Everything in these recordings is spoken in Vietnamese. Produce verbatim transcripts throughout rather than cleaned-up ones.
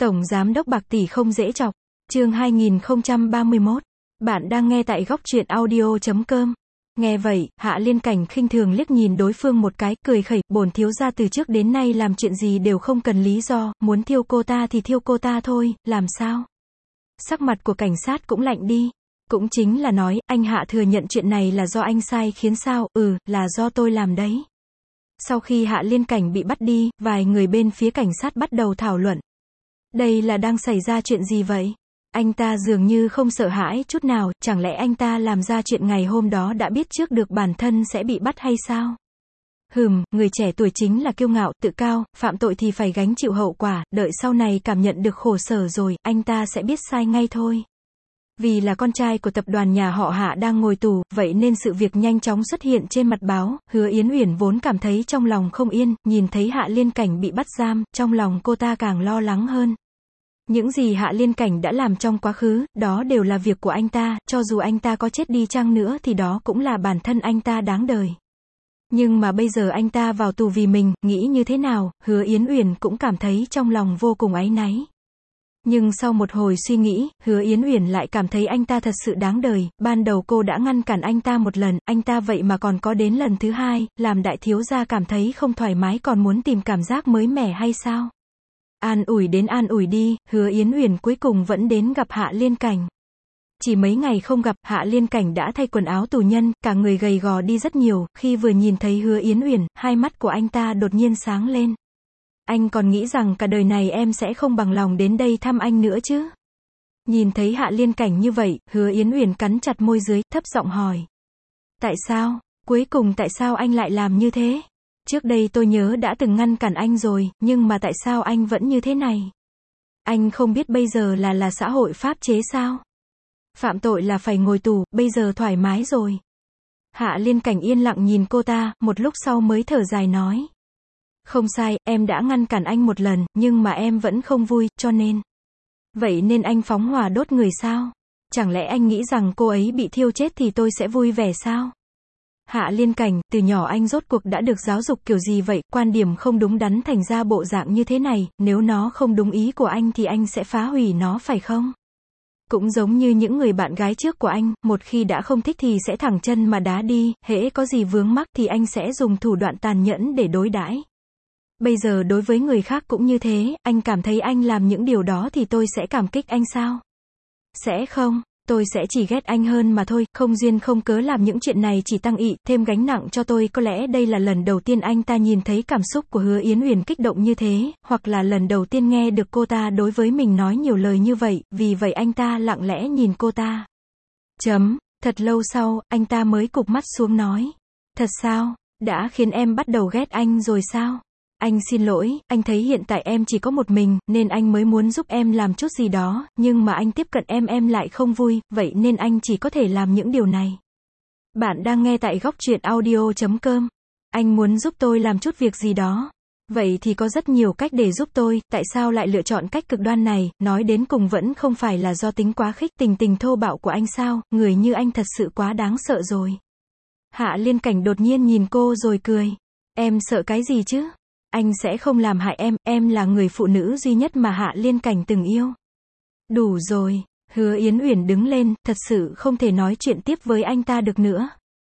Tổng Giám đốc bạc tỷ không dễ chọc. Chương hai nghìn không trăm ba mươi mốt. Bạn đang nghe tại góc truyện audio chấm com. Nghe vậy, Hạ Liên Cảnh khinh thường liếc nhìn đối phương một cái, cười khẩy, bổn thiếu gia từ trước đến nay làm chuyện gì đều không cần lý do, muốn thiêu cô ta thì thiêu cô ta thôi, làm sao? Sắc mặt của cảnh sát cũng lạnh đi. Cũng chính là nói, anh Hạ thừa nhận chuyện này là do anh sai khiến sao, ừ, là do tôi làm đấy. Sau khi Hạ Liên Cảnh bị bắt đi, vài người bên phía cảnh sát bắt đầu thảo luận. Đây là đang xảy ra chuyện gì vậy? Anh ta dường như không sợ hãi chút nào, chẳng lẽ anh ta làm ra chuyện ngày hôm đó đã biết trước được bản thân sẽ bị bắt hay sao? Hừm, người trẻ tuổi chính là kiêu ngạo, tự cao, phạm tội thì phải gánh chịu hậu quả, đợi sau này cảm nhận được khổ sở rồi, anh ta sẽ biết sai ngay thôi. Vì là con trai của tập đoàn nhà họ Hạ đang ngồi tù, vậy nên sự việc nhanh chóng xuất hiện trên mặt báo, Hứa Yến Uyển vốn cảm thấy trong lòng không yên, nhìn thấy Hạ Liên Cảnh bị bắt giam, trong lòng cô ta càng lo lắng hơn. Những gì Hạ Liên Cảnh đã làm trong quá khứ, đó đều là việc của anh ta, cho dù anh ta có chết đi chăng nữa thì đó cũng là bản thân anh ta đáng đời. Nhưng mà bây giờ anh ta vào tù vì mình, nghĩ như thế nào, Hứa Yến Uyển cũng cảm thấy trong lòng vô cùng áy náy. Nhưng sau một hồi suy nghĩ, Hứa Yến Uyển lại cảm thấy anh ta thật sự đáng đời, ban đầu cô đã ngăn cản anh ta một lần, anh ta vậy mà còn có đến lần thứ hai, làm đại thiếu gia cảm thấy không thoải mái còn muốn tìm cảm giác mới mẻ hay sao? An ủi đến an ủi đi, Hứa Yến Uyển cuối cùng vẫn đến gặp Hạ Liên Cảnh. Chỉ mấy ngày không gặp, Hạ Liên Cảnh đã thay quần áo tù nhân, cả người gầy gò đi rất nhiều, khi vừa nhìn thấy Hứa Yến Uyển, hai mắt của anh ta đột nhiên sáng lên. Anh còn nghĩ rằng cả đời này em sẽ không bằng lòng đến đây thăm anh nữa chứ? Nhìn thấy Hạ Liên Cảnh như vậy, Hứa Yến Uyển cắn chặt môi dưới, thấp giọng hỏi. Tại sao? Cuối cùng tại sao anh lại làm như thế? Trước đây tôi nhớ đã từng ngăn cản anh rồi, nhưng mà tại sao anh vẫn như thế này? Anh không biết bây giờ là là xã hội pháp chế sao? Phạm tội là phải ngồi tù, bây giờ thoải mái rồi. Hạ Liên Cảnh yên lặng nhìn cô ta, một lúc sau mới thở dài nói. Không sai, em đã ngăn cản anh một lần, nhưng mà em vẫn không vui, cho nên. Vậy nên anh phóng hỏa đốt người sao? Chẳng lẽ anh nghĩ rằng cô ấy bị thiêu chết thì tôi sẽ vui vẻ sao? Hạ Liên Cảnh, từ nhỏ anh rốt cuộc đã được giáo dục kiểu gì vậy, quan điểm không đúng đắn thành ra bộ dạng như thế này, nếu nó không đúng ý của anh thì anh sẽ phá hủy nó phải không? Cũng giống như những người bạn gái trước của anh, một khi đã không thích thì sẽ thẳng chân mà đá đi, hễ có gì vướng mắc thì anh sẽ dùng thủ đoạn tàn nhẫn để đối đãi. Bây giờ đối với người khác cũng như thế, anh cảm thấy anh làm những điều đó thì tôi sẽ cảm kích anh sao? Sẽ không, tôi sẽ chỉ ghét anh hơn mà thôi, không duyên không cớ làm những chuyện này chỉ tăng ị, thêm gánh nặng cho tôi, có lẽ đây là lần đầu tiên anh ta nhìn thấy cảm xúc của Hứa Yến Uyển kích động như thế, hoặc là lần đầu tiên nghe được cô ta đối với mình nói nhiều lời như vậy, vì vậy anh ta lặng lẽ nhìn cô ta. Chấm, thật lâu sau, anh ta mới cụp mắt xuống nói. Thật sao, đã khiến em bắt đầu ghét anh rồi sao? Anh xin lỗi, anh thấy hiện tại em chỉ có một mình, nên anh mới muốn giúp em làm chút gì đó, nhưng mà anh tiếp cận em em lại không vui, vậy nên anh chỉ có thể làm những điều này. Bạn đang nghe tại góc truyện audio chấm com. Anh muốn giúp tôi làm chút việc gì đó. Vậy thì có rất nhiều cách để giúp tôi, tại sao lại lựa chọn cách cực đoan này, nói đến cùng vẫn không phải là do tính quá khích, tình tình thô bạo của anh sao, người như anh thật sự quá đáng sợ rồi. Hạ Liên Cảnh đột nhiên nhìn cô rồi cười. Em sợ cái gì chứ? Anh sẽ không làm hại em, em là người phụ nữ duy nhất mà Hạ Liên Cảnh từng yêu. Đủ rồi, Hứa Yến Uyển đứng lên, thật sự không thể nói chuyện tiếp với anh ta được nữa.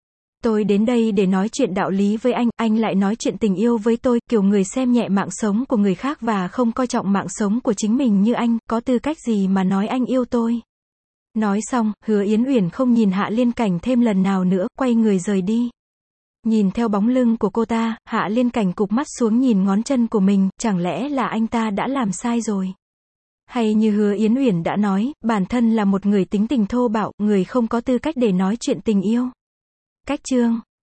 Tôi đến đây để nói chuyện đạo lý với anh, anh lại nói chuyện tình yêu với tôi, kiểu người xem nhẹ mạng sống của người khác và không coi trọng mạng sống của chính mình như anh, có tư cách gì mà nói anh yêu tôi. Nói xong, Hứa Yến Uyển không nhìn Hạ Liên Cảnh thêm lần nào nữa, quay người rời đi. Nhìn theo bóng lưng của cô ta, Hạ Liên Cảnh cụp mắt xuống nhìn ngón chân của mình, chẳng lẽ là anh ta đã làm sai rồi? Hay như Hứa Yến Uyển đã nói, bản thân là một người tính tình thô bạo, người không có tư cách để nói chuyện tình yêu. Cách chương